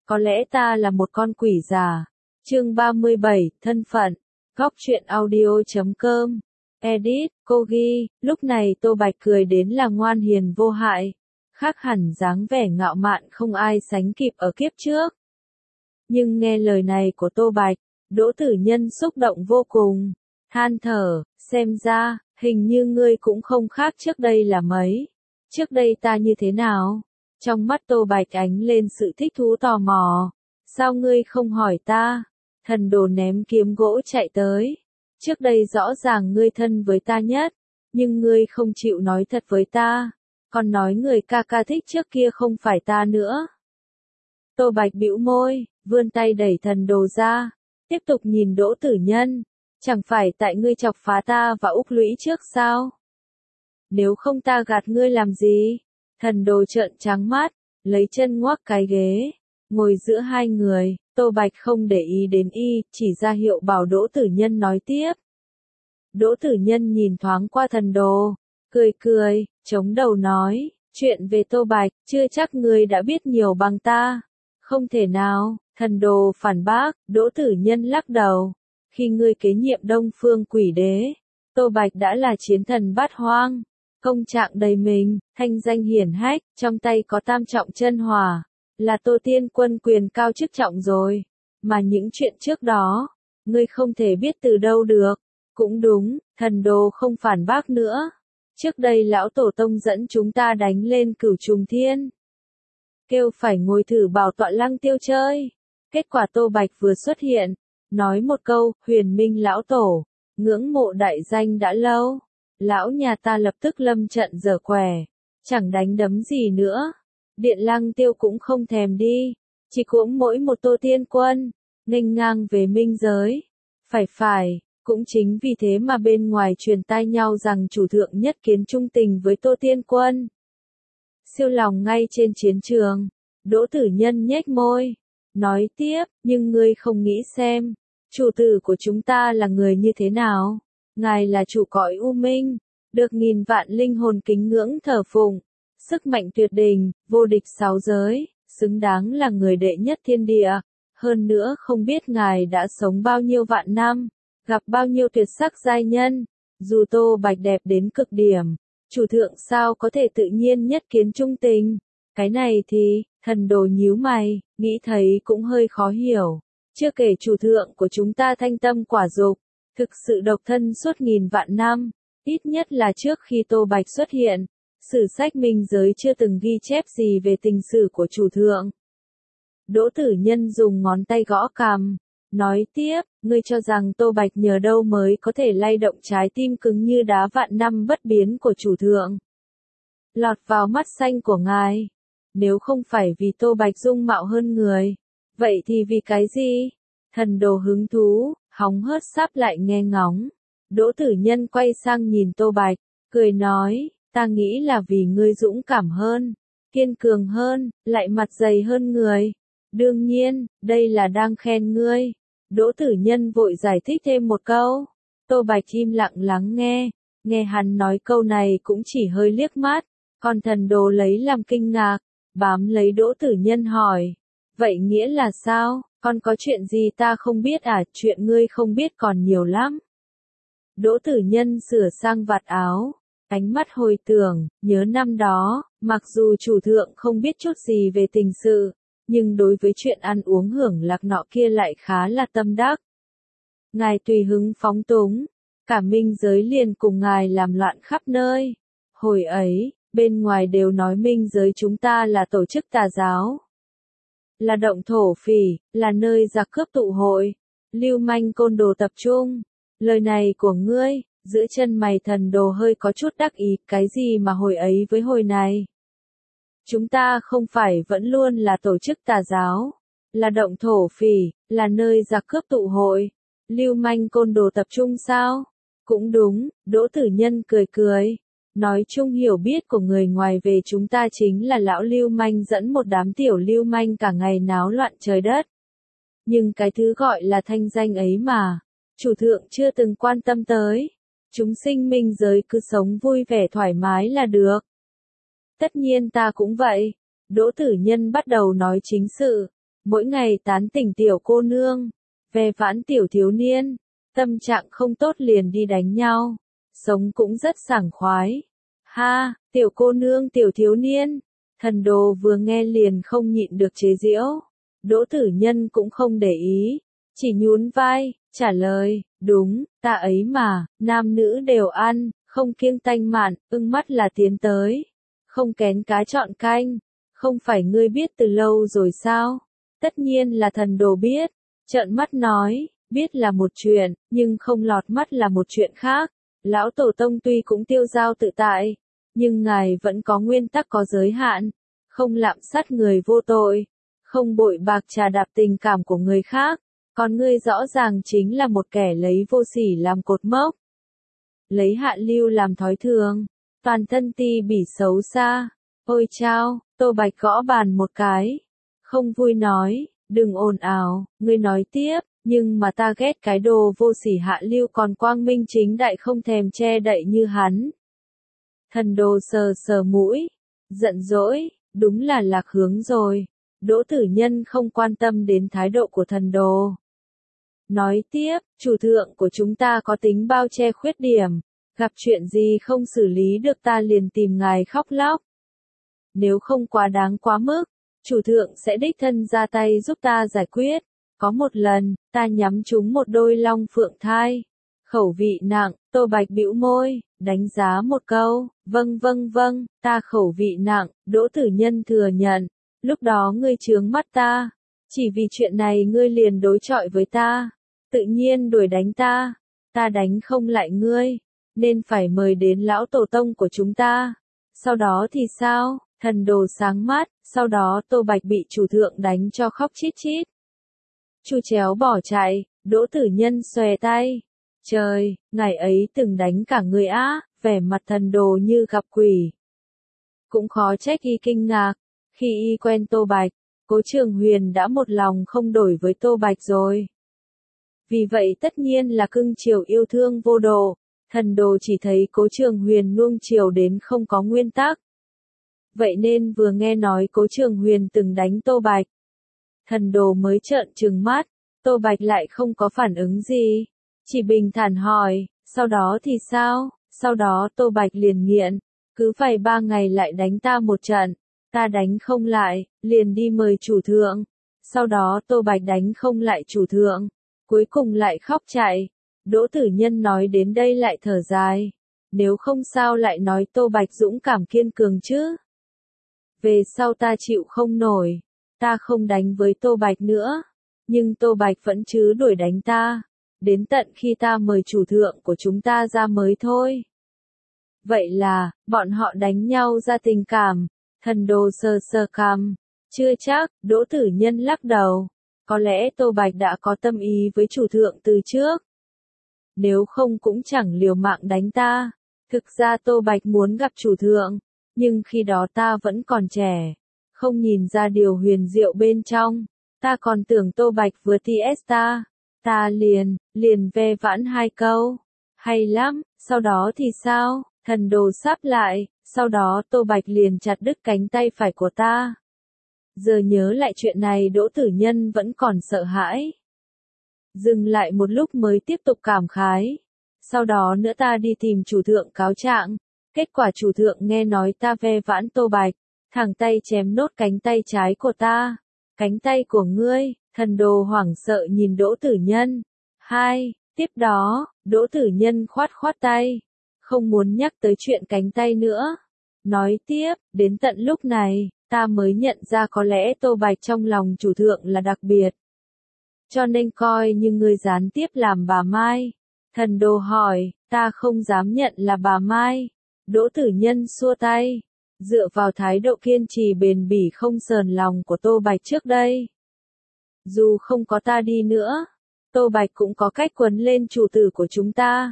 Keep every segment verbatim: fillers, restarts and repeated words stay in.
Có lẽ ta là một con quỷ già. Chương ba mươi bảy, thân phận. Góc truyện audio chấm com. Edit, cô ghi, lúc này Tô Bạch cười đến là ngoan hiền vô hại. Khác hẳn dáng vẻ ngạo mạn không ai sánh kịp ở kiếp trước. Nhưng nghe lời này của Tô Bạch, Đỗ Tử Nhân xúc động vô cùng. Than thở, xem ra, hình như ngươi cũng không khác trước đây là mấy. Trước đây ta như thế nào? Trong mắt Tô Bạch ánh lên sự thích thú tò mò. Sao ngươi không hỏi ta? Thần đồ ném kiếm gỗ chạy tới. Trước đây rõ ràng ngươi thân với ta nhất, nhưng ngươi không chịu nói thật với ta. Còn nói người ca ca thích trước kia không phải ta nữa. Tô Bạch bĩu môi, vươn tay đẩy thần đồ ra. Tiếp tục nhìn Đỗ Tử Nhân. Chẳng phải tại ngươi chọc phá ta và Úc Lũy trước sao? Nếu không ta gạt ngươi làm gì? Thần đồ trợn trắng mắt, lấy chân ngoắc cái ghế, ngồi giữa hai người. Tô Bạch không để ý đến y, chỉ ra hiệu bảo Đỗ Tử Nhân nói tiếp. Đỗ Tử Nhân nhìn thoáng qua thần đồ, cười cười, chống đầu nói, chuyện về Tô Bạch, chưa chắc ngươi đã biết nhiều bằng ta. Không thể nào, thần đồ phản bác. Đỗ Tử Nhân lắc đầu. Khi ngươi kế nhiệm Đông Phương Quỷ Đế, Tô Bạch đã là chiến thần bát hoang, công trạng đầy mình, thanh danh hiển hách, trong tay có tam trọng chân hỏa, là Tô Tiên Quân quyền cao chức trọng rồi. Mà những chuyện trước đó, ngươi không thể biết từ đâu được. Cũng đúng, thần đồ không phản bác nữa. Trước đây lão tổ tông dẫn chúng ta đánh lên Cửu Trùng Thiên, kêu phải ngồi thử bảo tọa Lăng Tiêu chơi. Kết quả Tô Bạch vừa xuất hiện, nói một câu, Huyền Minh lão tổ, ngưỡng mộ đại danh đã lâu. Lão nhà ta lập tức lâm trận giở quẻ, chẳng đánh đấm gì nữa. Điện Lăng Tiêu cũng không thèm đi, chỉ cũng mỗi một Tô Tiên Quân, nghênh ngang về minh giới. Phải phải, cũng chính vì thế mà bên ngoài truyền tai nhau rằng chủ thượng nhất kiến trung tình với Tô Tiên Quân. Siêu lòng ngay trên chiến trường, Đỗ Tử Nhân nhếch môi, nói tiếp, nhưng ngươi không nghĩ xem, chủ tử của chúng ta là người như thế nào? Ngài là chủ cõi u minh, được nghìn vạn linh hồn kính ngưỡng thờ phụng, sức mạnh tuyệt đỉnh, vô địch sáu giới, xứng đáng là người đệ nhất thiên địa. Hơn nữa không biết ngài đã sống bao nhiêu vạn năm, gặp bao nhiêu tuyệt sắc giai nhân, dù Tô Bạch đẹp đến cực điểm, chủ thượng sao có thể tự nhiên nhất kiến trung tình? Cái này thì, thần đồ nhíu mày, nghĩ thấy cũng hơi khó hiểu. Chưa kể chủ thượng của chúng ta thanh tâm quả dục, thực sự độc thân suốt nghìn vạn năm, ít nhất là trước khi Tô Bạch xuất hiện, sử sách minh giới chưa từng ghi chép gì về tình sử của chủ thượng. Đỗ Tử Nhân dùng ngón tay gõ cằm, nói tiếp, ngươi cho rằng Tô Bạch nhờ đâu mới có thể lay động trái tim cứng như đá vạn năm bất biến của chủ thượng, lọt vào mắt xanh của ngài. Nếu không phải vì Tô Bạch dung mạo hơn người, vậy thì vì cái gì? Thần đồ hứng thú, hóng hớt sắp lại nghe ngóng. Đỗ Tử Nhân quay sang nhìn Tô Bạch, cười nói, ta nghĩ là vì ngươi dũng cảm hơn, kiên cường hơn, lại mặt dày hơn người. Đương nhiên, đây là đang khen ngươi. Đỗ Tử Nhân vội giải thích thêm một câu. Tô Bạch im lặng lắng nghe, nghe hắn nói câu này cũng chỉ hơi liếc mắt, còn thần đồ lấy làm kinh ngạc, bám lấy Đỗ Tử Nhân hỏi, vậy nghĩa là sao, còn có chuyện gì ta không biết à? Chuyện ngươi không biết còn nhiều lắm. Đỗ Tử Nhân sửa sang vạt áo, ánh mắt hồi tưởng, nhớ năm đó, mặc dù chủ thượng không biết chút gì về tình sự, nhưng đối với chuyện ăn uống hưởng lạc nọ kia lại khá là tâm đắc. Ngài tùy hứng phóng túng, cả minh giới liền cùng ngài làm loạn khắp nơi. Hồi ấy, bên ngoài đều nói minh giới chúng ta là tổ chức tà giáo, là động thổ phỉ, là nơi giặc cướp tụ hội, lưu manh côn đồ tập trung. Lời này của ngươi, giữa chân mày thần đồ hơi có chút đắc ý, cái gì mà hồi ấy với hồi này? Chúng ta không phải vẫn luôn là tổ chức tà giáo, là động thổ phỉ, là nơi giặc cướp tụ hội, lưu manh côn đồ tập trung sao? Cũng đúng, Đỗ Tử Nhân cười cười. Nói chung hiểu biết của người ngoài về chúng ta chính là lão lưu manh dẫn một đám tiểu lưu manh cả ngày náo loạn trời đất. Nhưng cái thứ gọi là thanh danh ấy mà, chủ thượng chưa từng quan tâm tới. Chúng sinh minh giới cứ sống vui vẻ thoải mái là được. Tất nhiên ta cũng vậy. Đỗ Tử Nhân bắt đầu nói chính sự. mỗi ngày tán tỉnh tiểu cô nương, ve vãn tiểu thiếu niên, tâm trạng không tốt liền đi đánh nhau, sống cũng rất sảng khoái. Ha, tiểu cô nương tiểu thiếu niên, thần đồ vừa nghe liền không nhịn được chế giễu, Đỗ Tử Nhân cũng không để ý, chỉ nhún vai, trả lời, đúng, ta ấy mà, nam nữ đều ăn, không kiêng tanh mạn, ưng mắt là tiến tới, không kén cá chọn canh, không phải ngươi biết từ lâu rồi sao? Tất nhiên là thần đồ biết, trợn mắt nói, biết là một chuyện, nhưng không lọt mắt là một chuyện khác. Lão Tổ Tông tuy cũng tiêu dao tự tại, nhưng ngài vẫn có nguyên tắc có giới hạn, không lạm sát người vô tội, không bội bạc trà đạp tình cảm của người khác, còn ngươi rõ ràng chính là một kẻ lấy vô sỉ làm cột mốc. Lấy hạ lưu làm thói thường, toàn thân ti bỉ xấu xa. Ôi chao, Tô Bạch gõ bàn một cái, không vui nói, đừng ồn ào, ngươi nói tiếp, nhưng mà ta ghét cái đồ vô sỉ hạ lưu còn quang minh chính đại không thèm che đậy như hắn. Thần đồ sờ sờ mũi, giận dỗi, đúng là lạc hướng rồi. Đỗ Tử Nhân không quan tâm đến thái độ của thần đồ. Nói tiếp, chủ thượng của chúng ta có tính bao che khuyết điểm, gặp chuyện gì không xử lý được ta liền tìm ngài khóc lóc. Nếu không quá đáng quá mức, chủ thượng sẽ đích thân ra tay giúp ta giải quyết. Có một lần, ta nhắm trúng một đôi long phượng thai. Khẩu vị nặng, Tô Bạch bĩu môi, đánh giá một câu, vâng vâng vâng, ta khẩu vị nặng, Đỗ Tử Nhân thừa nhận. Lúc đó ngươi chướng mắt ta, chỉ vì chuyện này ngươi liền đối chọi với ta, tự nhiên đuổi đánh ta, ta đánh không lại ngươi, nên phải mời đến lão tổ tông của chúng ta. Sau đó thì sao? Thần đồ sáng mắt, sau đó Tô Bạch bị chủ thượng đánh cho khóc chít chít. Chu Chéo bỏ chạy, Đỗ Tử Nhân xòe tay. Trời, ngày ấy từng đánh cả người á, vẻ mặt thần đồ như gặp quỷ. Cũng khó trách y kinh ngạc, khi y quen Tô Bạch, Cố Trường Huyền đã một lòng không đổi với Tô Bạch rồi. Vì vậy tất nhiên là cưng chiều yêu thương vô độ, thần đồ chỉ thấy Cố Trường Huyền nuông chiều đến không có nguyên tắc. Vậy nên vừa nghe nói Cố Trường Huyền từng đánh Tô Bạch, thần đồ mới trợn trừng mắt, Tô Bạch lại không có phản ứng gì, chỉ bình thản hỏi, sau đó thì sao? Sau đó Tô Bạch liền nghiện, cứ phải ba ngày lại đánh ta một trận, ta đánh không lại, liền đi mời chủ thượng, sau đó Tô Bạch đánh không lại chủ thượng, cuối cùng lại khóc chạy. Đỗ Tử Nhân nói đến đây lại thở dài, nếu không sao lại nói Tô Bạch dũng cảm kiên cường chứ? Về sau ta chịu không nổi, ta không đánh với Tô Bạch nữa, nhưng Tô Bạch vẫn chứ đuổi đánh ta, đến tận khi ta mời chủ thượng của chúng ta ra mới thôi. Vậy là, bọn họ đánh nhau ra tình cảm, thần đồ sờ sờ cằm, chưa chắc, Đỗ Tử Nhân lắc đầu, có lẽ Tô Bạch đã có tâm ý với chủ thượng từ trước. Nếu không cũng chẳng liều mạng đánh ta, thực ra Tô Bạch muốn gặp chủ thượng, nhưng khi đó ta vẫn còn trẻ, không nhìn ra điều huyền diệu bên trong, ta còn tưởng Tô Bạch vừa ts ta, ta liền, liền ve vãn hai câu, hay lắm, sau đó thì sao, thần đồ sắp lại, sau đó Tô Bạch liền chặt đứt cánh tay phải của ta. Giờ nhớ lại chuyện này Đỗ Tử Nhân vẫn còn sợ hãi. Dừng lại một lúc mới tiếp tục cảm khái. Sau đó nữa ta đi tìm chủ thượng cáo trạng, kết quả chủ thượng nghe nói ta ve vãn Tô Bạch, thẳng tay chém nốt cánh tay trái của ta. Cánh tay của ngươi, thần đồ hoảng sợ nhìn Đỗ Tử Nhân. Hai, tiếp đó, Đỗ Tử Nhân khoát khoát tay, không muốn nhắc tới chuyện cánh tay nữa. Nói tiếp, đến tận lúc này, ta mới nhận ra có lẽ Tô Bạch trong lòng chủ thượng là đặc biệt. Cho nên coi như ngươi gián tiếp làm bà Mai. Thần đồ hỏi, ta không dám nhận là bà Mai. Đỗ Tử Nhân xua tay, dựa vào thái độ kiên trì bền bỉ không sờn lòng của Tô Bạch trước đây. Dù không có ta đi nữa, Tô Bạch cũng có cách quấn lên chủ tử của chúng ta.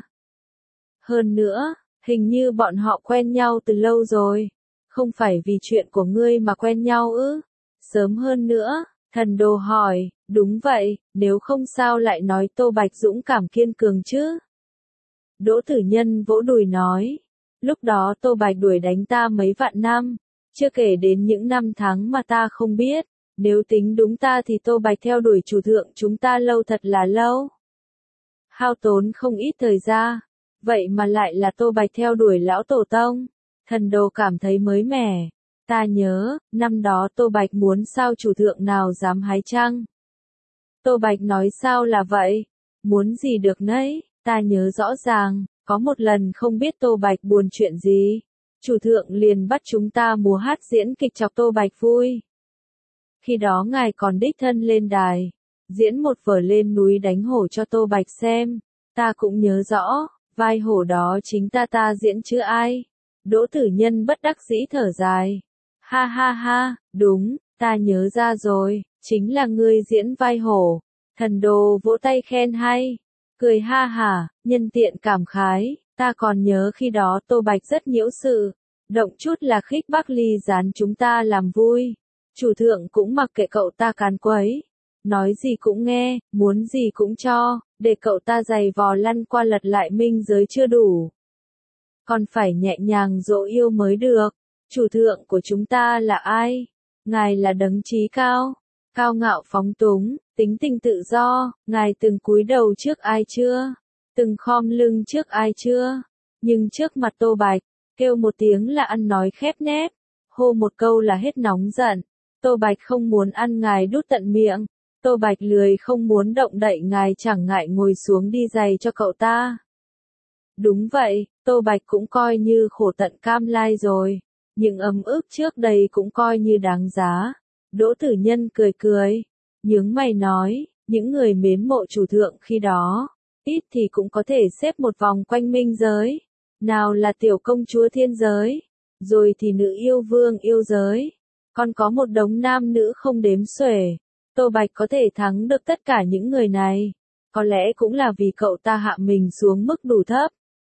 Hơn nữa, hình như bọn họ quen nhau từ lâu rồi. Không phải vì chuyện của ngươi mà quen nhau ư? Sớm hơn nữa, thần đồ hỏi, đúng vậy, nếu không sao lại nói Tô Bạch dũng cảm kiên cường chứ? Đỗ Tử Nhân vỗ đùi nói, lúc đó Tô Bạch đuổi đánh ta mấy vạn năm, chưa kể đến những năm tháng mà ta không biết, Nếu tính đúng ta thì Tô Bạch theo đuổi chủ thượng chúng ta lâu thật là lâu. Hao tốn không ít thời gian, vậy mà lại là Tô Bạch theo đuổi lão tổ tông. Thần đồ cảm thấy mới mẻ. Ta nhớ, năm đó Tô Bạch muốn sao chủ thượng nào dám hái chăng? Tô Bạch nói sao là vậy? Muốn gì được nấy, ta nhớ rõ ràng, có một lần không biết Tô Bạch buồn chuyện gì. Chủ thượng liền bắt chúng ta múa hát diễn kịch chọc Tô Bạch vui. Khi đó ngài còn đích thân lên đài, diễn một vở lên núi đánh hổ cho Tô Bạch xem. Ta cũng nhớ rõ, vai hổ đó chính ta ta diễn chứ ai. Đỗ Tử Nhân bất đắc dĩ thở dài. Ha ha ha, đúng, ta nhớ ra rồi, chính là ngươi diễn vai hổ. Thần đồ vỗ tay khen hay, cười ha hả, nhân tiện cảm khái, ta còn nhớ khi đó Tô Bạch rất nhiễu sự, động chút là khích Bắc Ly gián chúng ta làm vui. Chủ thượng cũng mặc kệ cậu ta càn quấy, nói gì cũng nghe, muốn gì cũng cho, để cậu ta giày vò lăn qua lật lại minh giới chưa đủ. Còn phải nhẹ nhàng dỗ yêu mới được. Chủ thượng của chúng ta là ai? Ngài là đấng trí cao, cao ngạo phóng túng, tính tình tự do, ngài từng cúi đầu trước ai chưa? Từng khom lưng trước ai chưa? Nhưng trước mặt Tô Bạch, kêu một tiếng là ăn nói khép nép, hô một câu là hết nóng giận. Tô Bạch không muốn ăn ngài đút tận miệng, Tô Bạch lười không muốn động đậy ngài chẳng ngại ngồi xuống đi giày cho cậu ta. Đúng vậy, Tô Bạch cũng coi như khổ tận cam lai rồi. Những ấm ức trước đây cũng coi như đáng giá. Đỗ Tử Nhân cười cười, nhướng mày nói, những người mến mộ chủ thượng khi đó, ít thì cũng có thể xếp một vòng quanh minh giới. Nào là tiểu công chúa thiên giới, rồi thì nữ yêu vương yêu giới, còn có một đống nam nữ không đếm xuể. Tô Bạch có thể thắng được tất cả những người này, có lẽ cũng là vì cậu ta hạ mình xuống mức đủ thấp.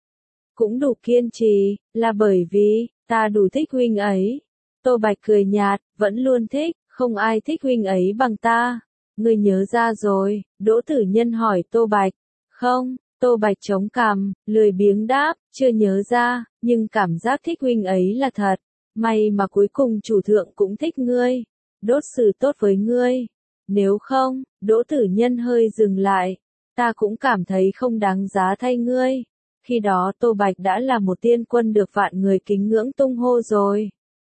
Cũng đủ kiên trì, là bởi vì, ta đủ thích huynh ấy. Tô Bạch cười nhạt, vẫn luôn thích, không ai thích huynh ấy bằng ta. Ngươi nhớ ra rồi, Đỗ Tử Nhân hỏi Tô Bạch. Không, Tô Bạch chống cằm, lười biếng đáp, chưa nhớ ra, nhưng cảm giác thích huynh ấy là thật. May mà cuối cùng chủ thượng cũng thích ngươi. Đốt xử tốt với ngươi. Nếu không, Đỗ Tử Nhân hơi dừng lại. Ta cũng cảm thấy không đáng giá thay ngươi. Khi đó Tô Bạch đã là một tiên quân được vạn người kính ngưỡng tung hô rồi.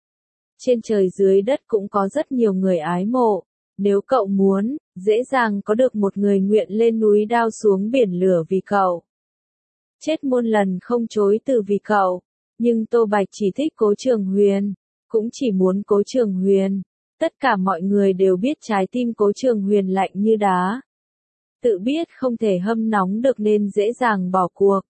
Trên trời dưới đất cũng có rất nhiều người ái mộ. Nếu cậu muốn, dễ dàng có được một người nguyện lên núi đao xuống biển lửa vì cậu. Chết muôn lần không chối từ vì cậu. Nhưng Tô Bạch chỉ thích Cố Trường Huyền. Cũng chỉ muốn Cố Trường Huyền. Tất cả mọi người đều biết trái tim Cố Trường Huyền lạnh như đá. Tự biết không thể hâm nóng được nên dễ dàng bỏ cuộc.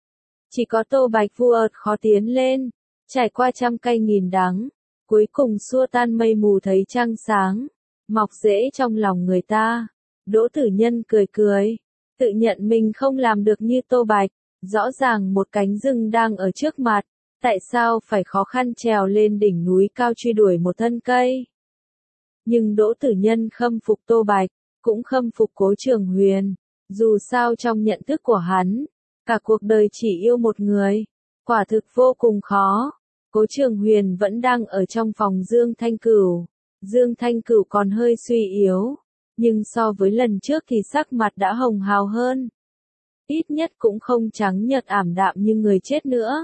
Chỉ có Tô Bạch vua khó tiến lên, trải qua trăm cây nghìn đắng, cuối cùng xua tan mây mù thấy trăng sáng, mọc rễ trong lòng người ta. Đỗ Tử Nhân cười cười, tự nhận mình không làm được như Tô Bạch, rõ ràng một cánh rừng đang ở trước mặt, tại sao phải khó khăn trèo lên đỉnh núi cao truy đuổi một thân cây. Nhưng Đỗ Tử Nhân khâm phục Tô Bạch, cũng khâm phục Cố Trường Huyền, dù sao trong nhận thức của hắn, cả cuộc đời chỉ yêu một người, quả thực vô cùng khó. Cố Trường Huyền vẫn đang ở trong phòng Dương Thanh Cửu. Dương Thanh Cửu còn hơi suy yếu, nhưng so với lần trước thì sắc mặt đã hồng hào hơn. Ít nhất cũng không trắng nhợt ảm đạm như người chết nữa.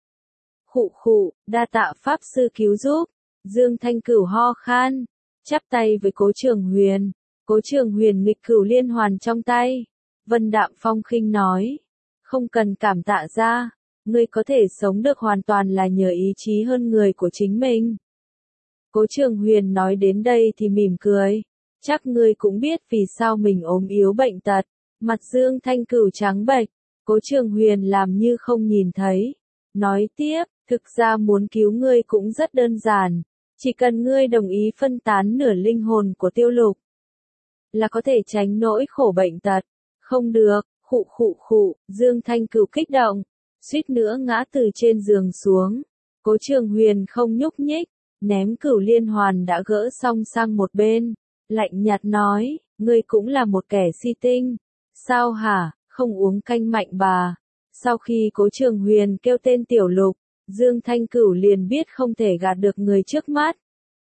Khụ khụ, đa tạ Pháp Sư cứu giúp. Dương Thanh Cửu ho khan, chắp tay với Cố Trường Huyền. Cố Trường Huyền nghịch cửu liên hoàn trong tay. Vân đạm phong khinh nói. Không cần cảm tạ ra, ngươi có thể sống được hoàn toàn là nhờ ý chí hơn người của chính mình. Cố Trường Huyền nói đến đây thì mỉm cười. Chắc ngươi cũng biết vì sao mình ốm yếu bệnh tật. Mặt Dương Thanh Cửu trắng bệch. Cố Trường Huyền làm như không nhìn thấy. Nói tiếp, thực ra muốn cứu ngươi cũng rất đơn giản. Chỉ cần ngươi đồng ý phân tán nửa linh hồn của Tiêu Lục, là có thể tránh nỗi khổ bệnh tật. Không được. Khụ khụ khụ, Dương Thanh Cửu kích động, suýt nữa ngã từ trên giường xuống. Cố Trường Huyền không nhúc nhích, ném cửu liên hoàn đã gỡ xong sang một bên, lạnh nhạt nói, ngươi cũng là một kẻ si tinh. Sao hả, không uống canh mạnh bà. Sau khi Cố Trường Huyền kêu tên Tiểu Lục, Dương Thanh Cửu liền biết không thể gạt được người trước mắt.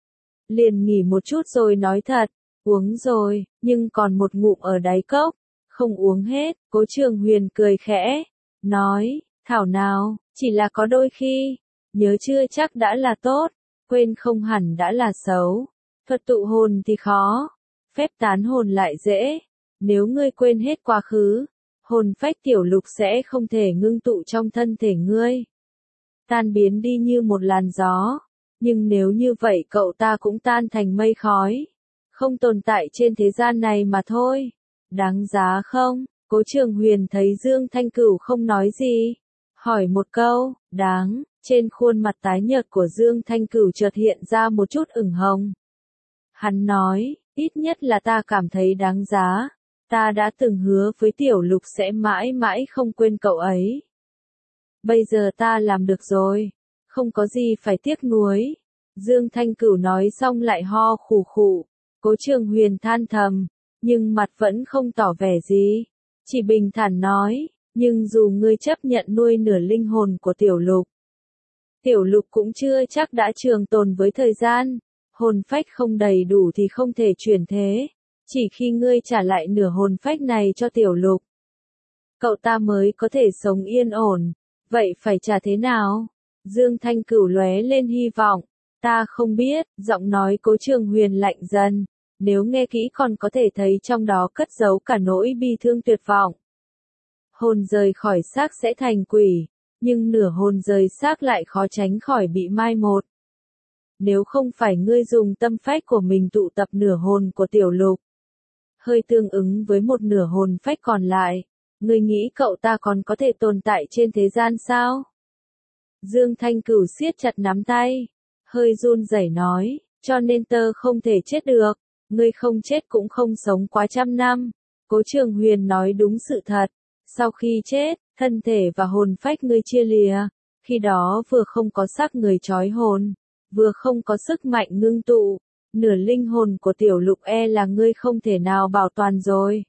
liền nghỉ một chút rồi nói thật, uống rồi, nhưng còn một ngụm ở đáy cốc, không uống hết. Cố Trường Huyền cười khẽ, nói, thảo nào, chỉ là có đôi khi, nhớ chưa chắc đã là tốt, quên không hẳn đã là xấu. Thuật tụ hồn thì khó, phép tán hồn lại dễ. Nếu ngươi quên hết quá khứ, hồn phách tiểu lục sẽ không thể ngưng tụ trong thân thể ngươi, tan biến đi như một làn gió. Nhưng nếu như vậy cậu ta cũng tan thành mây khói, không tồn tại trên thế gian này mà thôi. Đáng giá không? Cố Trường Huyền thấy Dương Thanh Cửu không nói gì, hỏi một câu, đáng. Trên khuôn mặt tái nhợt của Dương Thanh Cửu chợt hiện ra một chút ửng hồng. Hắn nói, ít nhất là ta cảm thấy đáng giá. Ta đã từng hứa với Tiểu Lục sẽ mãi mãi không quên cậu ấy. Bây giờ ta làm được rồi, không có gì phải tiếc nuối. Dương Thanh Cửu nói xong lại ho khủ khủ. Cố Trường Huyền than thầm, nhưng mặt vẫn không tỏ vẻ gì, chỉ bình thản nói, nhưng dù ngươi chấp nhận nuôi nửa linh hồn của Tiểu Lục, Tiểu Lục cũng chưa chắc đã trường tồn với thời gian, hồn phách không đầy đủ thì không thể chuyển thế, chỉ khi ngươi trả lại nửa hồn phách này cho Tiểu Lục, cậu ta mới có thể sống yên ổn. Vậy phải trả thế nào? Dương Thanh Cửu lóe lên hy vọng. Ta không biết, giọng nói Cố Trường Huyền lạnh dần. Nếu nghe kỹ còn có thể thấy trong đó cất giấu cả nỗi bi thương tuyệt vọng. Hồn rời khỏi xác sẽ thành quỷ, nhưng nửa hồn rời xác lại khó tránh khỏi bị mai một. Nếu không phải ngươi dùng tâm phách của mình tụ tập nửa hồn của Tiểu Lục, hơi tương ứng với một nửa hồn phách còn lại, ngươi nghĩ cậu ta còn có thể tồn tại trên thế gian sao? Dương Thanh Cửu siết chặt nắm tay, hơi run rẩy nói, cho nên tơ không thể chết được, ngươi không chết cũng không sống quá trăm năm. Cố Trường Huyền nói đúng sự thật, sau khi chết, thân thể và hồn phách ngươi chia lìa, khi đó vừa không có xác người trói hồn, vừa không có sức mạnh ngưng tụ, nửa linh hồn của Tiểu Lục e là ngươi không thể nào bảo toàn rồi.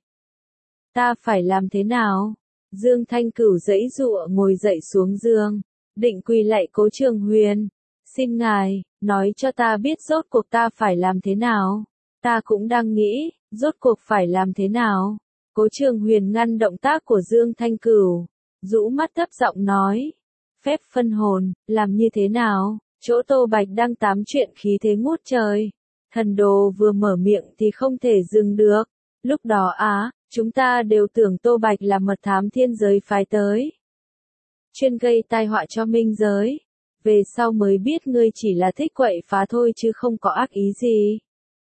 Ta phải làm thế nào? Dương Thanh Cửu giãy giụa ngồi dậy xuống giường, định quỳ lạy Cố Trường Huyền. Xin ngài, nói cho ta biết rốt cuộc ta phải làm thế nào. Ta cũng đang nghĩ, rốt cuộc phải làm thế nào. Cố Trường Huyền ngăn động tác của Dương Thanh Cửu, rũ mắt thấp giọng nói. Phép phân hồn, làm như thế nào? Chỗ Tô Bạch đang tám chuyện khí thế ngút trời. Thần đồ vừa mở miệng thì không thể dừng được. Lúc đó á, chúng ta đều tưởng Tô Bạch là mật thám thiên giới phái tới, chuyên gây tai họa cho minh giới. Về sau mới biết ngươi chỉ là thích quậy phá thôi chứ không có ác ý gì.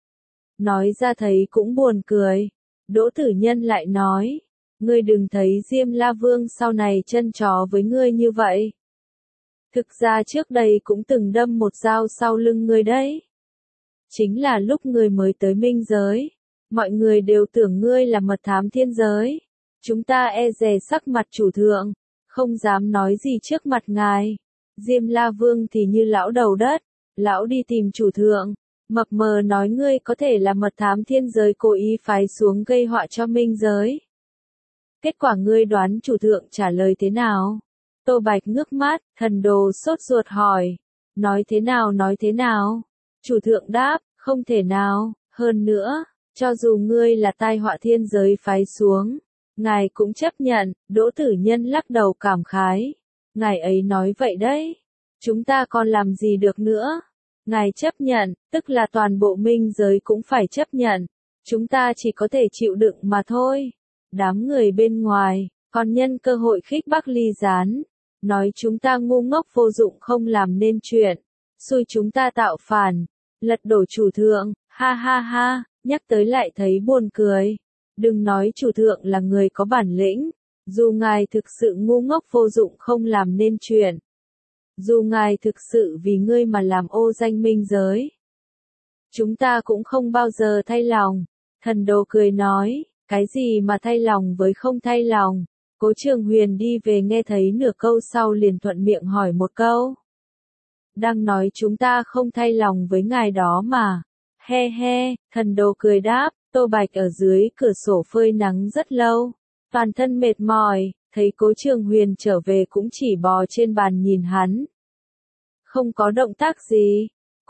Nói ra thấy cũng buồn cười. Đỗ Tử Nhân lại nói, ngươi đừng thấy Diêm La Vương sau này chân chó với ngươi như vậy. Thực ra trước đây cũng từng đâm một dao sau lưng ngươi đấy. Chính là lúc ngươi mới tới minh giới, mọi người đều tưởng ngươi là mật thám thiên giới. Chúng ta e dè sắc mặt chủ thượng, không dám nói gì trước mặt ngài. Diêm La Vương thì như lão đầu đất, lão đi tìm chủ thượng, mập mờ nói ngươi có thể là mật thám thiên giới cố ý phái xuống gây họa cho minh giới. Kết quả ngươi đoán chủ thượng trả lời thế nào? Tô Bạch ngước mắt, thần đồ sốt ruột hỏi, nói thế nào nói thế nào? Chủ thượng đáp, không thể nào, hơn nữa, cho dù ngươi là tai họa thiên giới phái xuống, ngài cũng chấp nhận. Đỗ Tử Nhân lắc đầu cảm khái. Ngài ấy nói vậy đấy, chúng ta còn làm gì được nữa? Ngài chấp nhận, tức là toàn bộ minh giới cũng phải chấp nhận. Chúng ta chỉ có thể chịu đựng mà thôi. Đám người bên ngoài, còn nhân cơ hội khích bác Ly Gián, nói chúng ta ngu ngốc vô dụng không làm nên chuyện, xui chúng ta tạo phản, lật đổ chủ thượng, ha ha ha, nhắc tới lại thấy buồn cười. Đừng nói chủ thượng là người có bản lĩnh, dù ngài thực sự ngu ngốc vô dụng không làm nên chuyện, dù ngài thực sự vì ngươi mà làm ô danh minh giới, chúng ta cũng không bao giờ thay lòng. Thần đồ cười nói, cái gì mà thay lòng với không thay lòng? Cố Trường Huyền đi về nghe thấy nửa câu sau liền thuận miệng hỏi một câu. Đang nói chúng ta không thay lòng với ngài đó mà. He he, thần đồ cười đáp. Tô Bạch ở dưới cửa sổ phơi nắng rất lâu, toàn thân mệt mỏi, thấy Cố Trường Huyền trở về cũng chỉ bò trên bàn nhìn hắn. Không có động tác gì.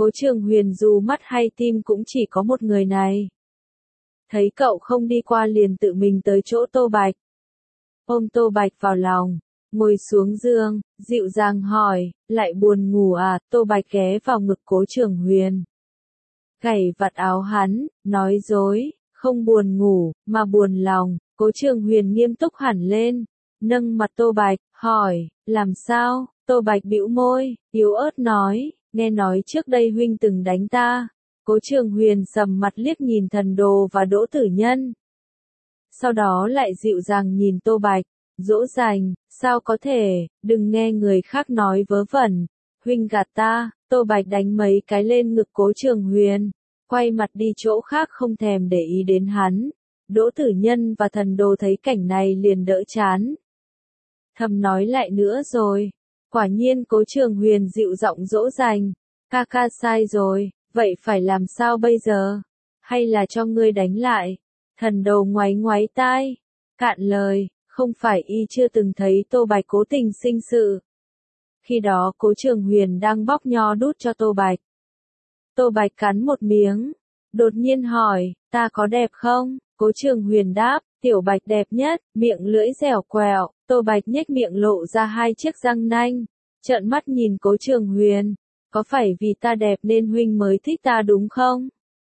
Cố Trường Huyền dù mắt hay tim cũng chỉ có một người này. Thấy cậu không đi qua liền tự mình tới chỗ Tô Bạch. Ôm Tô Bạch vào lòng, ngồi xuống giường, dịu dàng hỏi, lại buồn ngủ à? Tô Bạch ghé vào ngực Cố Trường Huyền. Gảy vạt áo hắn, nói dối, không buồn ngủ, mà buồn lòng. Cố Trường Huyền nghiêm túc hẳn lên, nâng mặt Tô Bạch, hỏi, làm sao? Tô Bạch bĩu môi, yếu ớt nói, nghe nói trước đây huynh từng đánh ta. Cố Trường Huyền sầm mặt liếc nhìn Thần Đồ và Đỗ Tử Nhân. Sau đó lại dịu dàng nhìn Tô Bạch, dỗ dành, sao có thể, đừng nghe người khác nói vớ vẩn, huynh gạt ta. Tô Bạch đánh mấy cái lên ngực Cố Trường Huyền, quay mặt đi chỗ khác không thèm để ý đến hắn. Đỗ Tử Nhân và Thần Đồ thấy cảnh này liền đỡ chán. Thầm nói lại nữa rồi, quả nhiên Cố Trường Huyền dịu giọng dỗ dành, ca ca sai rồi, vậy phải làm sao bây giờ? Hay là cho ngươi đánh lại? Thần Đồ ngoáy ngoáy tai, cạn lời, không phải y chưa từng thấy Tô Bạch cố tình sinh sự. Khi đó Cố Trường Huyền đang bóc nho đút cho Tô Bạch. Tô Bạch cắn một miếng, đột nhiên hỏi, ta có đẹp không? Cố Trường Huyền đáp, Tiểu Bạch đẹp nhất, miệng lưỡi dẻo quẹo. Tô Bạch nhếch miệng lộ ra hai chiếc răng nanh, trợn mắt nhìn Cố Trường Huyền, có phải vì ta đẹp nên huynh mới thích ta đúng không?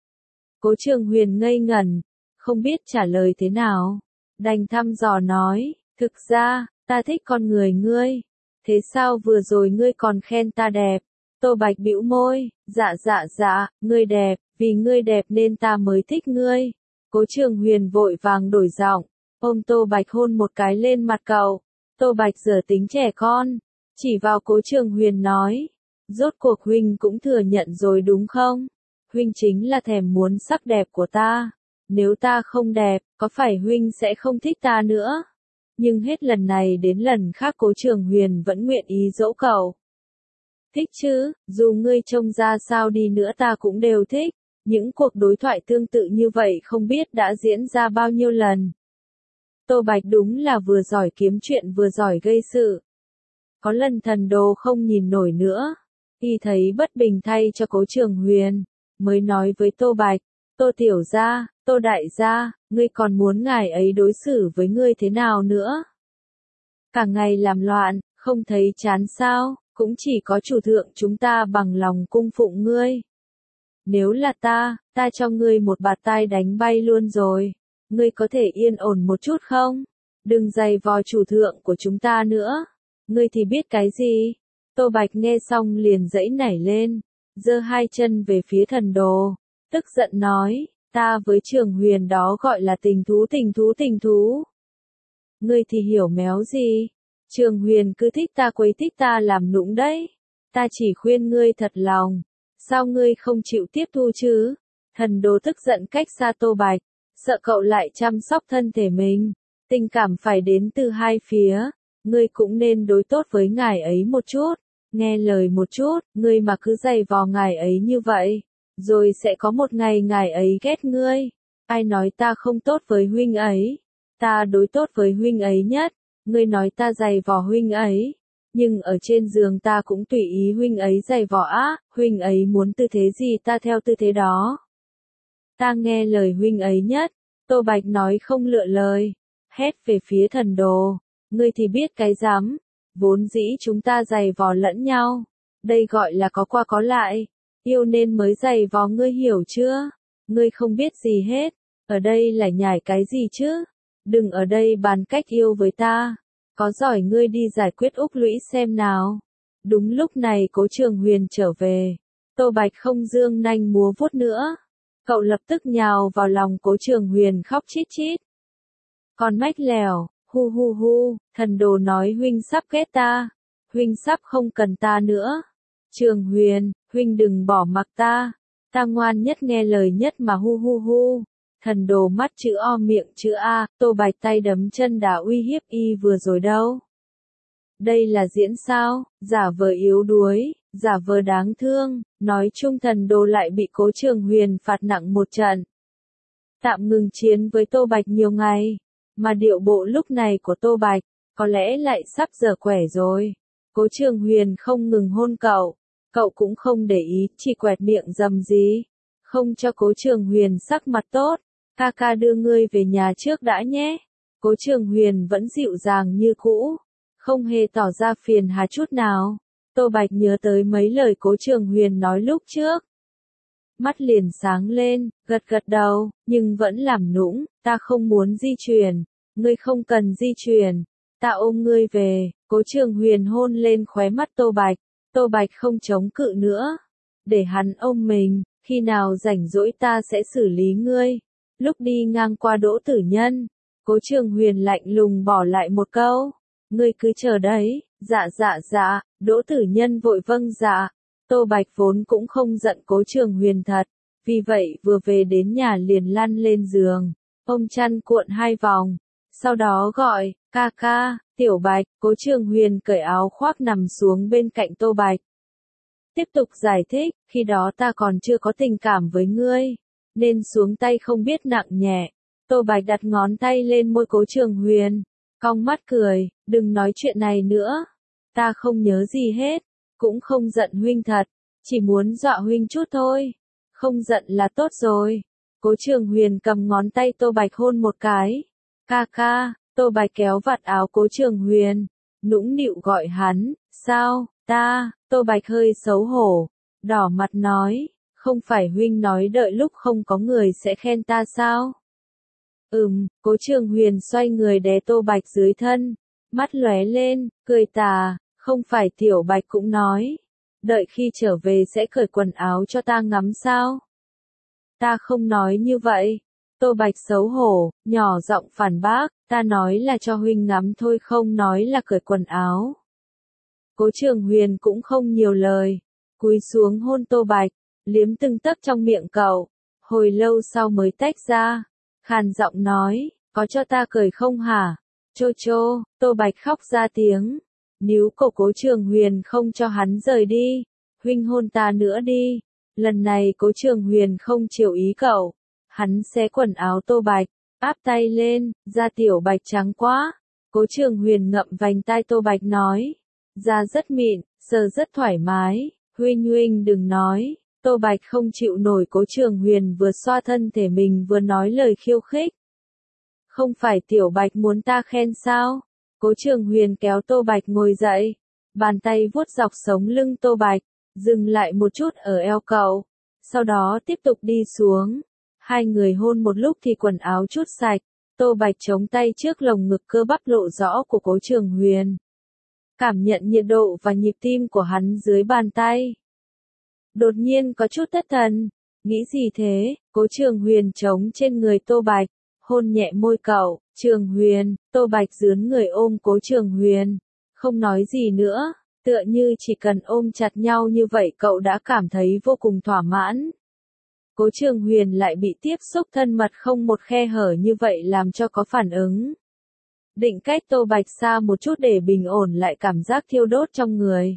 Cố Trường Huyền ngây ngẩn, không biết trả lời thế nào, đành thăm dò nói, thực ra, ta thích con người ngươi, thế sao vừa rồi ngươi còn khen ta đẹp? Tô Bạch bĩu môi, dạ dạ dạ, ngươi đẹp, vì ngươi đẹp nên ta mới thích ngươi. Cố Trường Huyền vội vàng đổi giọng, ôm Tô Bạch hôn một cái lên mặt cậu. Tô Bạch giờ tính trẻ con, chỉ vào Cố Trường Huyền nói, rốt cuộc huynh cũng thừa nhận rồi đúng không? Huynh chính là thèm muốn sắc đẹp của ta. Nếu ta không đẹp, có phải huynh sẽ không thích ta nữa? Nhưng hết lần này đến lần khác Cố Trường Huyền vẫn nguyện ý dỗ cậu. Thích chứ, dù ngươi trông ra sao đi nữa ta cũng đều thích. Những cuộc đối thoại tương tự như vậy không biết đã diễn ra bao nhiêu lần. Tô Bạch đúng là vừa giỏi kiếm chuyện vừa giỏi gây sự. Có lần Thần Đồ không nhìn nổi nữa, y thấy bất bình thay cho Cố Trường Huyền, mới nói với Tô Bạch, Tô Tiểu Gia, Tô Đại Gia, ngươi còn muốn ngài ấy đối xử với ngươi thế nào nữa? Cả ngày làm loạn, không thấy chán sao, cũng chỉ có chủ thượng chúng ta bằng lòng cung phụng ngươi. Nếu là ta, ta cho ngươi một bạt tai đánh bay luôn rồi. Ngươi có thể yên ổn một chút không? Đừng giày vò chủ thượng của chúng ta nữa. Ngươi thì biết cái gì? Tô Bạch nghe xong liền giãy nảy lên, giơ hai chân về phía Thần Đồ, tức giận nói, ta với Trường Huyền đó gọi là tình thú tình thú tình thú. Ngươi thì hiểu méo gì? Trường Huyền cứ thích ta quấy thích ta làm nũng đấy. Ta chỉ khuyên ngươi thật lòng. Sao ngươi không chịu tiếp thu chứ? Thần Đồ tức giận cách xa Tô Bạch, sợ cậu lại chăm sóc thân thể mình. Tình cảm phải đến từ hai phía. Ngươi cũng nên đối tốt với ngài ấy một chút, nghe lời một chút, ngươi mà cứ giày vò ngài ấy như vậy, rồi sẽ có một ngày ngài ấy ghét ngươi. Ai nói ta không tốt với huynh ấy? Ta đối tốt với huynh ấy nhất. Ngươi nói ta giày vò huynh ấy, nhưng ở trên giường ta cũng tùy ý huynh ấy giày vò á, huynh ấy muốn tư thế gì ta theo tư thế đó. Ta nghe lời huynh ấy nhất. Tô Bạch nói không lựa lời, hét về phía Thần Đồ, ngươi thì biết cái rắm, vốn dĩ chúng ta giày vò lẫn nhau, đây gọi là có qua có lại, yêu nên mới giày vò ngươi hiểu chưa? Ngươi không biết gì hết, ở đây là nhải cái gì chứ? Đừng ở đây bàn cách yêu với ta, có giỏi ngươi đi giải quyết úc lũy xem nào. Đúng lúc này Cố Trường Huyền trở về, Tô Bạch không dương nanh múa vuốt nữa, cậu lập tức nhào vào lòng Cố Trường Huyền khóc chít chít. Con mách lèo, hu hu hu, Thần Đồ nói huynh sắp ghét ta, huynh sắp không cần ta nữa. Trường Huyền, huynh đừng bỏ mặc ta, ta ngoan nhất nghe lời nhất mà hu hu hu. Thần Đồ mắt chữ O miệng chữ A, Tô Bạch tay đấm chân đá uy hiếp y vừa rồi đâu. Đây là diễn sao, giả vờ yếu đuối, giả vờ đáng thương, nói chung Thần Đồ lại bị Cố Trường Huyền phạt nặng một trận. Tạm ngừng chiến với Tô Bạch nhiều ngày, mà điệu bộ lúc này của Tô Bạch, có lẽ lại sắp dở quẻ rồi. Cố Trường Huyền không ngừng hôn cậu, Cậu cũng không để ý, chỉ quẹt miệng rầm gì. Không cho Cố Trường Huyền sắc mặt tốt, ca ca đưa ngươi về nhà trước đã nhé. Cố Trường Huyền vẫn dịu dàng như cũ, không hề tỏ ra phiền hà chút nào. Tô Bạch nhớ tới mấy lời Cố Trường Huyền nói lúc trước. Mắt liền sáng lên, gật gật đầu, nhưng vẫn làm nũng, ta không muốn di chuyển, ngươi không cần di chuyển, ta ôm ngươi về. Cố Trường Huyền hôn lên khóe mắt Tô Bạch, Tô Bạch không chống cự nữa, để hắn ôm mình, khi nào rảnh rỗi ta sẽ xử lý ngươi. Lúc đi ngang qua Đỗ Tử Nhân, Cố Trường Huyền lạnh lùng bỏ lại một câu, ngươi cứ chờ đấy. Dạ dạ dạ, Đỗ Tử Nhân vội vâng dạ. Tô Bạch vốn cũng không giận Cố Trường Huyền thật, vì vậy vừa về đến nhà liền lăn lên giường, ôm chăn cuộn hai vòng, sau đó gọi, ca ca, Tiểu Bạch. Cố Trường Huyền cởi áo khoác nằm xuống bên cạnh Tô Bạch. Tiếp tục giải thích, khi đó ta còn chưa có tình cảm với ngươi, nên xuống tay không biết nặng nhẹ. Tô Bạch đặt ngón tay lên môi Cố Trường Huyền, cong mắt cười, đừng nói chuyện này nữa, ta không nhớ gì hết, cũng không giận huynh thật, chỉ muốn dọa huynh chút thôi, không giận là tốt rồi. Cố Trường Huyền cầm ngón tay Tô Bạch hôn một cái, ca ca. Tô Bạch kéo vạt áo Cố Trường Huyền, nũng nịu gọi hắn, sao, ta. Tô Bạch hơi xấu hổ, đỏ mặt nói, không phải huynh nói đợi lúc không có người sẽ khen ta sao? Ừm. Cố Trường Huyền xoay người đè Tô Bạch dưới thân, mắt lóe lên, cười tà, không phải Tiểu Bạch cũng nói, đợi khi trở về sẽ cởi quần áo cho ta ngắm sao? Ta không nói như vậy. Tô Bạch xấu hổ, nhỏ giọng phản bác, ta nói là cho huynh ngắm thôi, không nói là cởi quần áo. Cố Trường Huyền cũng không nhiều lời, cúi xuống hôn Tô Bạch, liếm từng tấc trong miệng cậu, hồi lâu sau mới tách ra, khàn giọng nói, có cho ta cởi không hả? Chô chô. Tô Bạch khóc ra tiếng, níu cổ Cố Trường Huyền không cho hắn rời đi, huynh hôn ta nữa đi. Lần này Cố Trường Huyền không chiều ý cậu, hắn xé quần áo Tô Bạch, áp tay lên, da Tiểu Bạch trắng quá. Cố Trường Huyền ngậm vành tai Tô Bạch nói, da rất mịn, sờ rất thoải mái, huynh huynh đừng nói. Tô Bạch không chịu nổi Cố Trường Huyền vừa xoa thân thể mình vừa nói lời khiêu khích. Không phải Tiểu Bạch muốn ta khen sao? Cố Trường Huyền kéo Tô Bạch ngồi dậy, bàn tay vuốt dọc sống lưng Tô Bạch, dừng lại một chút ở eo cậu, sau đó tiếp tục đi xuống. Hai người hôn một lúc thì quần áo trút sạch, Tô Bạch chống tay trước lồng ngực cơ bắp lộ rõ của Cố Trường Huyền, cảm nhận nhiệt độ và nhịp tim của hắn dưới bàn tay. Đột nhiên có chút thất thần, nghĩ gì thế? Cố Trường Huyền chống trên người Tô Bạch, hôn nhẹ môi cậu. Trường Huyền. Tô Bạch dướn người ôm Cố Trường Huyền, không nói gì nữa, tựa như chỉ cần ôm chặt nhau như vậy cậu đã cảm thấy vô cùng thỏa mãn. Cố Trường Huyền lại bị tiếp xúc thân mật không một khe hở như vậy làm cho có phản ứng. Định cách Tô Bạch xa một chút để bình ổn lại cảm giác thiêu đốt trong người.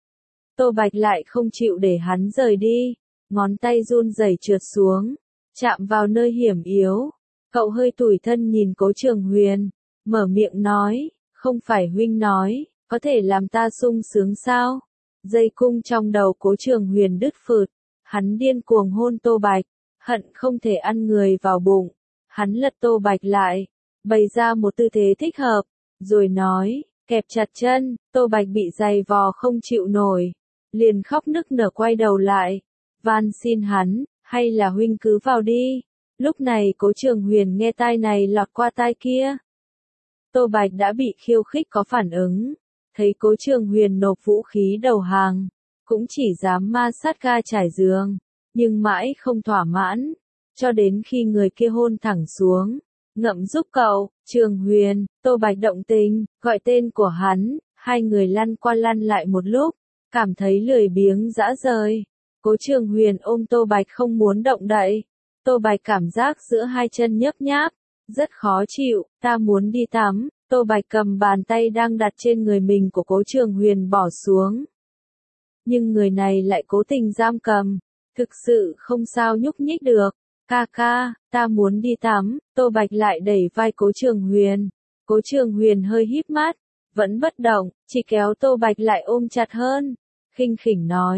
Tô Bạch lại không chịu để hắn rời đi, ngón tay run rẩy trượt xuống, chạm vào nơi hiểm yếu. Cậu hơi tủi thân nhìn Cố Trường Huyền, mở miệng nói, không phải huynh nói, có thể làm ta sung sướng sao? Dây cung trong đầu Cố Trường Huyền đứt phượt, hắn điên cuồng hôn Tô Bạch, hận không thể ăn người vào bụng. Hắn lật Tô Bạch lại, bày ra một tư thế thích hợp, rồi nói, kẹp chặt chân. Tô Bạch bị giày vò không chịu nổi, liền khóc nức nở quay đầu lại, van xin hắn, hay là huynh cứ vào đi. Lúc này Cố Trường Huyền nghe tai này lọt qua tai kia. Tô Bạch đã bị khiêu khích có phản ứng, thấy Cố Trường Huyền nộp vũ khí đầu hàng, cũng chỉ dám ma sát ga trải giường, nhưng mãi không thỏa mãn, cho đến khi người kia hôn thẳng xuống, ngậm giúp cậu. Trường Huyền. Tô Bạch động tình, gọi tên của hắn, hai người lăn qua lăn lại một lúc, cảm thấy lười biếng dã rời. Cố Trường Huyền ôm Tô Bạch không muốn động đậy. Tô Bạch cảm giác giữa hai chân nhấp nháp, rất khó chịu, ta muốn đi tắm. Tô Bạch cầm bàn tay đang đặt trên người mình của Cố Trường Huyền bỏ xuống. Nhưng người này lại cố tình giam cầm, thực sự không sao nhúc nhích được. Ca ca, ta muốn đi tắm. Tô Bạch lại đẩy vai Cố Trường Huyền. Cố Trường Huyền hơi híp mắt, vẫn bất động, chỉ kéo Tô Bạch lại ôm chặt hơn. Khinh khỉnh nói,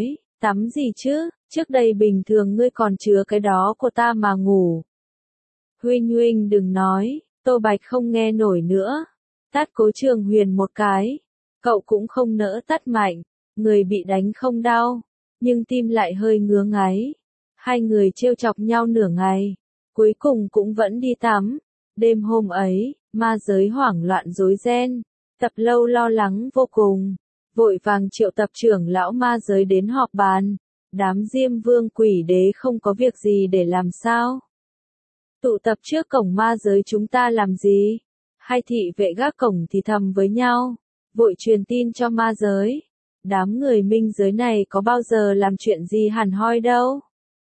Tắm gì chứ, trước đây bình thường ngươi còn chứa cái đó của ta mà ngủ. Huynh huynh đừng nói, Tô Bạch không nghe nổi nữa. Tát Cố Trường Huyền một cái. Cậu cũng không nỡ tát mạnh, người bị đánh không đau, nhưng tim lại hơi ngứa ngáy. Hai người trêu chọc nhau nửa ngày, cuối cùng cũng vẫn đi tắm. Đêm hôm ấy, ma giới hoảng loạn rối ren, Tập Lâu lo lắng vô cùng, vội vàng triệu tập trưởng lão ma giới đến họp bàn. Đám Diêm Vương Quỷ Đế không có việc gì để làm sao? Tụ tập trước cổng ma giới chúng ta làm gì? Hai thị vệ gác cổng thì thầm với nhau, vội truyền tin cho ma giới. Đám người minh giới này có bao giờ làm chuyện gì hẳn hoi đâu.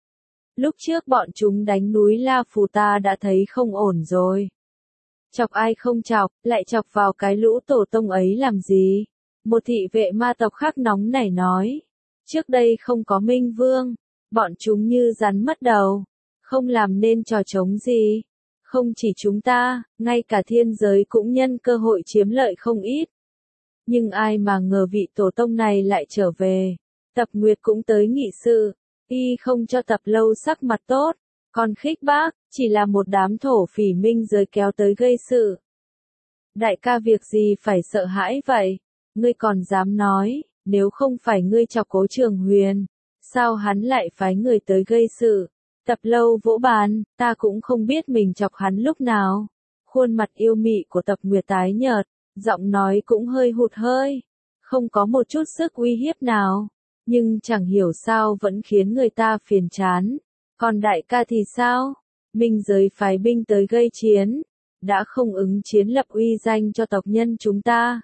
Lúc trước bọn chúng đánh núi La Phù ta đã thấy không ổn rồi. Chọc ai không chọc, lại chọc vào cái lũ tổ tông ấy làm gì? Một thị vệ ma tộc khác nóng nảy nói. Trước đây không có Minh Vương, bọn chúng như rắn mất đầu, không làm nên trò trống gì. Không chỉ chúng ta, ngay cả thiên giới cũng nhân cơ hội chiếm lợi không ít. Nhưng ai mà ngờ vị tổ tông này lại trở về. Tập Nguyệt cũng tới nghị sự, y không cho Tập Lâu sắc mặt tốt, còn khích bác, chỉ là một đám thổ phỉ minh giới kéo tới gây sự. Đại ca việc gì phải sợ hãi vậy, ngươi còn dám nói, nếu không phải ngươi chọc Cố Trường Huyền, sao hắn lại phái người tới gây sự. Tập Lâu vỗ bàn, ta cũng không biết mình chọc hắn lúc nào. Khuôn mặt yêu mị của Tập Nguyệt tái nhợt, giọng nói cũng hơi hụt hơi, không có một chút sức uy hiếp nào, nhưng chẳng hiểu sao vẫn khiến người ta phiền chán. Còn đại ca thì sao? Minh giới phái binh tới gây chiến, đã không ứng chiến lập uy danh cho tộc nhân chúng ta.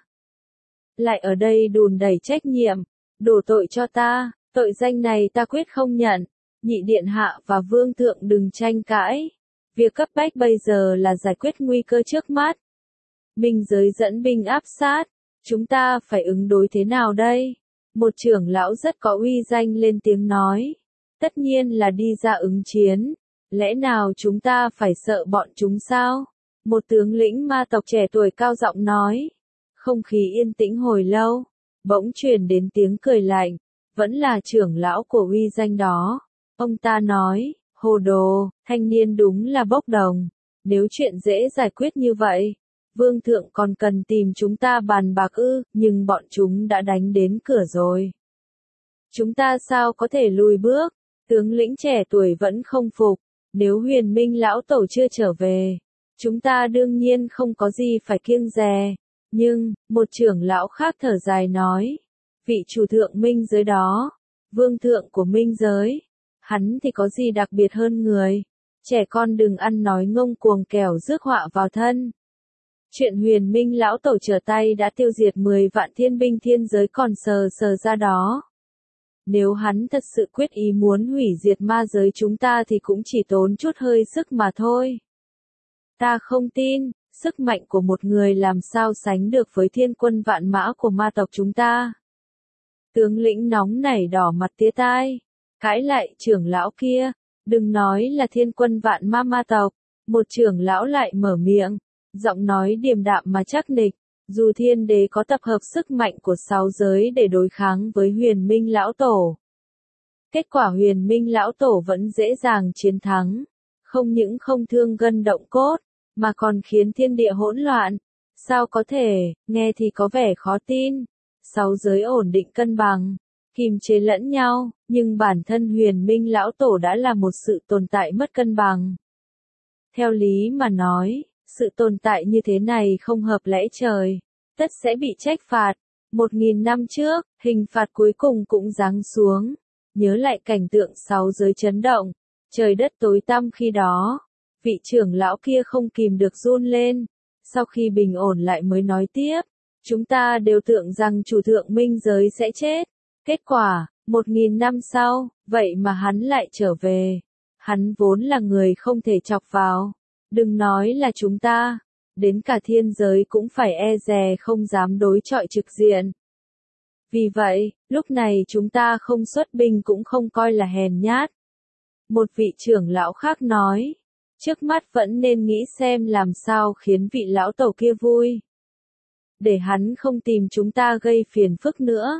Lại ở đây đùn đẩy trách nhiệm, đổ tội cho ta, tội danh này ta quyết không nhận. Nhị điện hạ và vương thượng đừng tranh cãi. Việc cấp bách bây giờ là giải quyết nguy cơ trước mắt. Minh giới dẫn binh áp sát, chúng ta phải ứng đối thế nào đây? Một trưởng lão rất có uy danh lên tiếng nói. Tất nhiên là đi ra ứng chiến. Lẽ nào chúng ta phải sợ bọn chúng sao? Một tướng lĩnh ma tộc trẻ tuổi cao giọng nói. Không khí yên tĩnh hồi lâu, bỗng truyền đến tiếng cười lạnh, vẫn là trưởng lão của uy danh đó. Ông ta nói, hồ đồ, thanh niên đúng là bốc đồng. Nếu chuyện dễ giải quyết như vậy, vương thượng còn cần tìm chúng ta bàn bạc ư, nhưng bọn chúng đã đánh đến cửa rồi. Chúng ta sao có thể lùi bước? Tướng lĩnh trẻ tuổi vẫn không phục, nếu Huyền Minh lão tổ chưa trở về, chúng ta đương nhiên không có gì phải kiêng dè. Nhưng, một trưởng lão khác thở dài nói, vị chủ thượng minh giới đó, vương thượng của minh giới, hắn thì có gì đặc biệt hơn người. Trẻ con đừng ăn nói ngông cuồng kẻo rước họa vào thân. Chuyện Huyền Minh lão tổ trở tay đã tiêu diệt mười vạn thiên binh thiên giới còn sờ sờ ra đó. Nếu hắn thật sự quyết ý muốn hủy diệt ma giới chúng ta thì cũng chỉ tốn chút hơi sức mà thôi. Ta không tin, sức mạnh của một người làm sao sánh được với thiên quân vạn mã của ma tộc chúng ta. Tướng lĩnh nóng nảy đỏ mặt tía tai, cãi lại trưởng lão kia, đừng nói là thiên quân vạn ma ma tộc. Một trưởng lão lại mở miệng, giọng nói điềm đạm mà chắc nịch, dù thiên đế có tập hợp sức mạnh của sáu giới để đối kháng với Huyền Minh lão tổ. Kết quả Huyền Minh lão tổ vẫn dễ dàng chiến thắng, không những không thương gân động cốt, mà còn khiến thiên địa hỗn loạn. Sao có thể, nghe thì có vẻ khó tin. Sáu giới ổn định cân bằng, kìm chế lẫn nhau, nhưng bản thân Huyền Minh lão tổ đã là một sự tồn tại mất cân bằng. Theo lý mà nói, sự tồn tại như thế này không hợp lẽ trời, tất sẽ bị trách phạt. Một nghìn năm trước, hình phạt cuối cùng cũng giáng xuống. Nhớ lại cảnh tượng sáu giới chấn động, trời đất tối tăm khi đó. Vị trưởng lão kia không kìm được run lên, sau khi bình ổn lại mới nói tiếp, chúng ta đều tưởng rằng chủ thượng minh giới sẽ chết, kết quả, một nghìn năm sau, vậy mà hắn lại trở về, hắn vốn là người không thể chọc vào, đừng nói là chúng ta, đến cả thiên giới cũng phải e dè không dám đối chọi trực diện. Vì vậy, lúc này chúng ta không xuất binh cũng không coi là hèn nhát. Một vị trưởng lão khác nói. Trước mắt vẫn nên nghĩ xem làm sao khiến vị lão tổ kia vui. Để hắn không tìm chúng ta gây phiền phức nữa.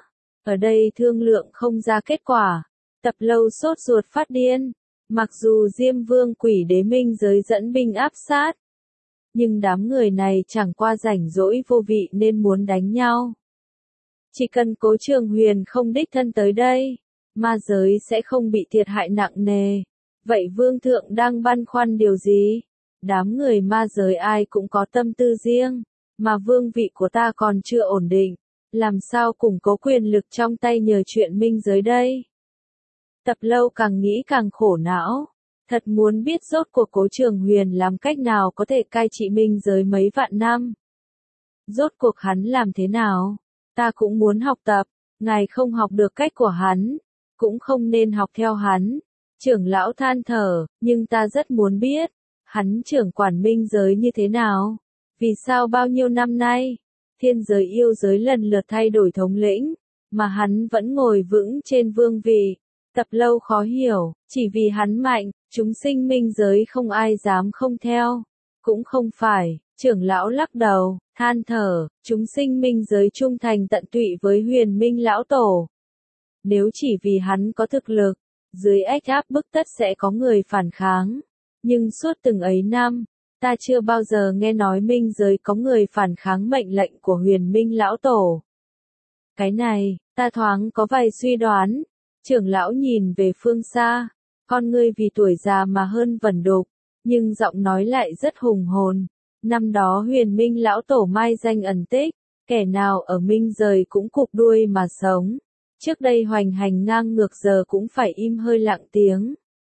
Ở đây thương lượng không ra kết quả. Tập Lâu sốt ruột phát điên. Mặc dù Diêm Vương Quỷ Đế minh giới dẫn binh áp sát, nhưng đám người này chẳng qua rảnh rỗi vô vị nên muốn đánh nhau. Chỉ cần Cố Trường Huyền không đích thân tới đây, ma giới sẽ không bị thiệt hại nặng nề. Vậy Vương Thượng đang băn khoăn điều gì? Đám người ma giới ai cũng có tâm tư riêng, mà vương vị của ta còn chưa ổn định, làm sao củng cố quyền lực trong tay nhờ chuyện minh giới đây? Tập Lâu càng nghĩ càng khổ não, thật muốn biết rốt cuộc Cố Trường Huyền làm cách nào có thể cai trị minh giới mấy vạn năm. Rốt cuộc hắn làm thế nào? Ta cũng muốn học tập, ngài không học được cách của hắn, cũng không nên học theo hắn. Trưởng lão than thở, nhưng ta rất muốn biết, hắn trưởng quản minh giới như thế nào? Vì sao bao nhiêu năm nay, thiên giới yêu giới lần lượt thay đổi thống lĩnh, mà hắn vẫn ngồi vững trên vương vị? Tập Lâu khó hiểu, chỉ vì hắn mạnh, chúng sinh minh giới không ai dám không theo. Cũng không phải, trưởng lão lắc đầu, than thở, chúng sinh minh giới trung thành tận tụy với Huyền Minh lão tổ. Nếu chỉ vì hắn có thực lực, dưới ách áp bức tất sẽ có người phản kháng. Nhưng suốt từng ấy năm, ta chưa bao giờ nghe nói minh giới có người phản kháng mệnh lệnh của Huyền Minh lão tổ. Cái này, ta thoáng có vài suy đoán. Trưởng lão nhìn về phương xa, con ngươi vì tuổi già mà hơn vẩn đục, nhưng giọng nói lại rất hùng hồn. Năm đó Huyền Minh lão tổ mai danh ẩn tích, kẻ nào ở minh giới cũng cụp đuôi mà sống. Trước đây hoành hành ngang ngược giờ cũng phải im hơi lặng tiếng.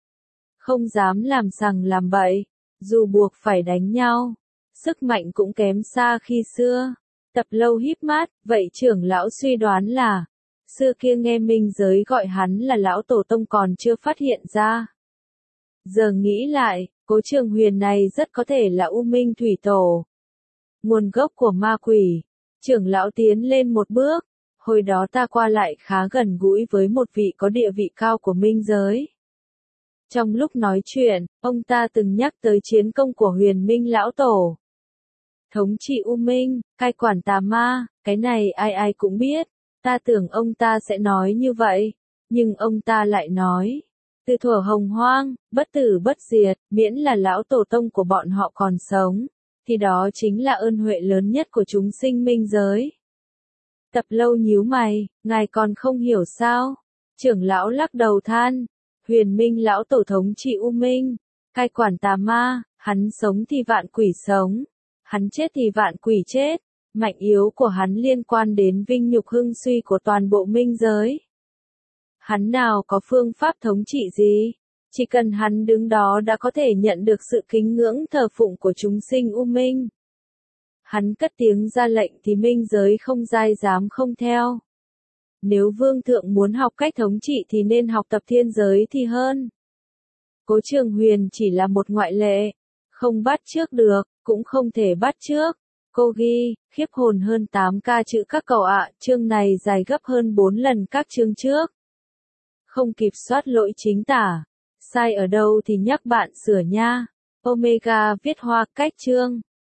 Không dám làm sằng làm bậy, dù buộc phải đánh nhau, sức mạnh cũng kém xa khi xưa. Tập Lâu híp mắt, vậy trưởng lão suy đoán là, xưa kia nghe minh giới gọi hắn là lão tổ tông còn chưa phát hiện ra. Giờ nghĩ lại, Cố Trường Huyền này rất có thể là U Minh Thủy Tổ. Nguồn gốc của ma quỷ. Trưởng lão tiến lên một bước, hồi đó ta qua lại khá gần gũi với một vị có địa vị cao của minh giới. Trong lúc nói chuyện, ông ta từng nhắc tới chiến công của Huyền Minh lão tổ. Thống trị U Minh, cai quản tà ma, cái này ai ai cũng biết. Ta tưởng ông ta sẽ nói như vậy, nhưng ông ta lại nói, từ thuở hồng hoang, bất tử bất diệt, miễn là lão tổ tông của bọn họ còn sống, thì đó chính là ơn huệ lớn nhất của chúng sinh minh giới. Tập Lâu nhíu mày, ngài còn không hiểu sao? Trưởng lão lắc đầu than, Huyền Minh lão tổ thống trị U Minh, cai quản tà ma, hắn sống thì vạn quỷ sống, hắn chết thì vạn quỷ chết. Mạnh yếu của hắn liên quan đến vinh nhục hưng suy của toàn bộ minh giới. Hắn nào có phương pháp thống trị gì? Chỉ cần hắn đứng đó đã có thể nhận được sự kính ngưỡng thờ phụng của chúng sinh U Minh. Hắn cất tiếng ra lệnh thì minh giới không dai dám không theo. Nếu Vương Thượng muốn học cách thống trị thì nên học tập thiên giới thì hơn. Cố Trường Huyền chỉ là một ngoại lệ. Không bắt chước được, cũng không thể bắt chước. Cô ghi, khiếp hồn hơn tám ca chữ các cậu ạ, chương này dài gấp hơn bốn lần các chương trước. Không kịp soát lỗi chính tả. Sai ở đâu thì nhắc bạn sửa nha. Omega viết hoa cách chương.